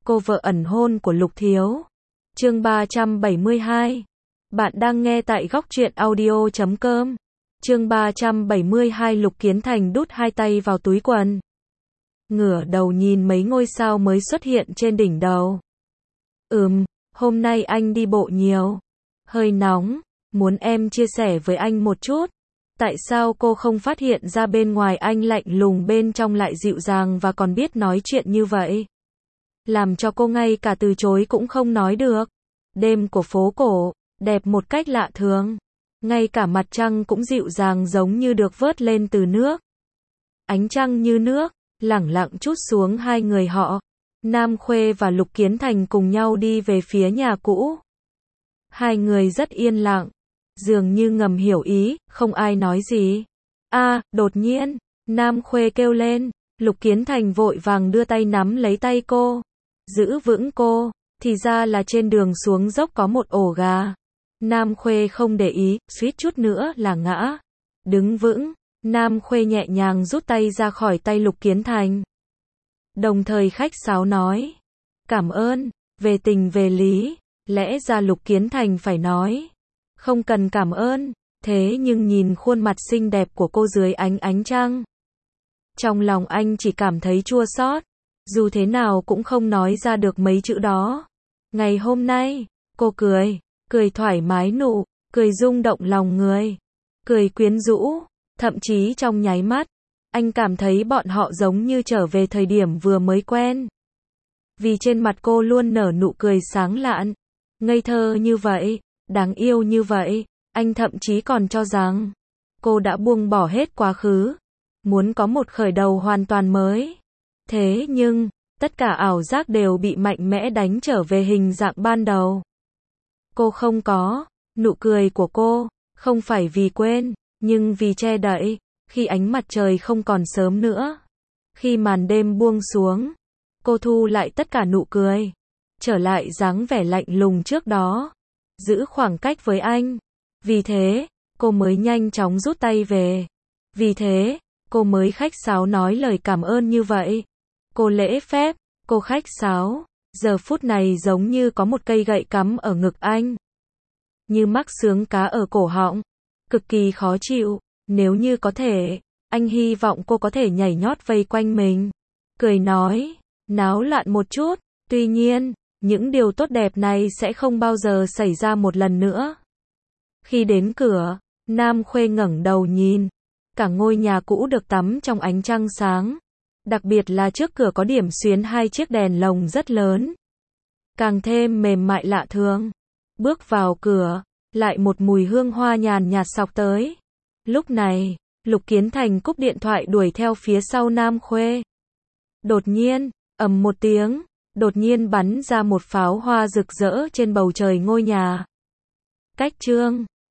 cô vợ ẩn hôn của Lục Thiếu. Chương 372. Bạn đang nghe tại góc truyện audio.com. Chương 372. Lục Kiến Thành đút hai tay vào túi quần, ngửa đầu nhìn mấy ngôi sao mới xuất hiện trên đỉnh đầu. Hôm nay anh đi bộ nhiều, hơi nóng, muốn em chia sẻ với anh một chút. Tại sao cô không phát hiện ra bên ngoài anh lạnh lùng, bên trong lại dịu dàng và còn biết nói chuyện như vậy? Làm cho cô ngay cả từ chối cũng không nói được. Đêm của phố cổ, đẹp một cách lạ thường. Ngay cả mặt trăng cũng dịu dàng giống như được vớt lên từ nước. Ánh trăng như nước, lẳng lặng trút xuống hai người họ. Nam Khuê và Lục Kiến Thành cùng nhau đi về phía nhà cũ. Hai người rất yên lặng, dường như ngầm hiểu ý, không ai nói gì. Đột nhiên, Nam Khuê kêu lên. Lục Kiến Thành vội vàng đưa tay nắm lấy tay cô, giữ vững cô. Thì ra là trên đường xuống dốc có một ổ gà. Nam Khuê không để ý, suýt chút nữa là ngã. Đứng vững, Nam Khuê nhẹ nhàng rút tay ra khỏi tay Lục Kiến Thành, đồng thời khách sáo nói: cảm ơn. Về tình về lý, lẽ ra Lục Kiến Thành phải nói: không cần cảm ơn. Thế nhưng nhìn khuôn mặt xinh đẹp của cô dưới ánh trăng, trong lòng anh chỉ cảm thấy chua xót. Dù thế nào cũng không nói ra được mấy chữ đó. Ngày hôm nay, cô cười thoải mái, nụ cười rung động lòng người, cười quyến rũ. Thậm chí trong nháy mắt, anh cảm thấy bọn họ giống như trở về thời điểm vừa mới quen. Vì trên mặt cô luôn nở nụ cười sáng lạn, ngây thơ như vậy, đáng yêu như vậy. Anh thậm chí còn cho rằng cô đã buông bỏ hết quá khứ, muốn có một khởi đầu hoàn toàn mới. Thế nhưng, tất cả ảo giác đều bị mạnh mẽ đánh trở về hình dạng ban đầu. Cô không có. Nụ cười của cô, không phải vì quên, nhưng vì che đậy. Khi ánh mặt trời không còn sớm nữa, khi màn đêm buông xuống, cô thu lại tất cả nụ cười, trở lại dáng vẻ lạnh lùng trước đó, giữ khoảng cách với anh. Vì thế, cô mới nhanh chóng rút tay về. Vì thế, cô mới khách sáo nói lời cảm ơn như vậy. Cô lễ phép, cô khách sáo, giờ phút này giống như có một cây gậy cắm ở ngực anh, như mắc xương cá ở cổ họng, cực kỳ khó chịu. Nếu như có thể, anh hy vọng cô có thể nhảy nhót vây quanh mình, cười nói, náo loạn một chút. Tuy nhiên, những điều tốt đẹp này sẽ không bao giờ xảy ra một lần nữa. Khi đến cửa, Nam Khuê ngẩng đầu nhìn. Cả ngôi nhà cũ được tắm trong ánh trăng sáng. Đặc biệt là trước cửa có điểm xuyến hai chiếc đèn lồng rất lớn, càng thêm mềm mại lạ thường. Bước vào cửa, lại một mùi hương hoa nhàn nhạt xộc tới. Lúc này, Lục Kiến Thành cúp điện thoại đuổi theo phía sau Nam Khuê. Đột nhiên, ầm một tiếng, đột nhiên bắn ra một pháo hoa rực rỡ trên bầu trời ngôi nhà. Cách chương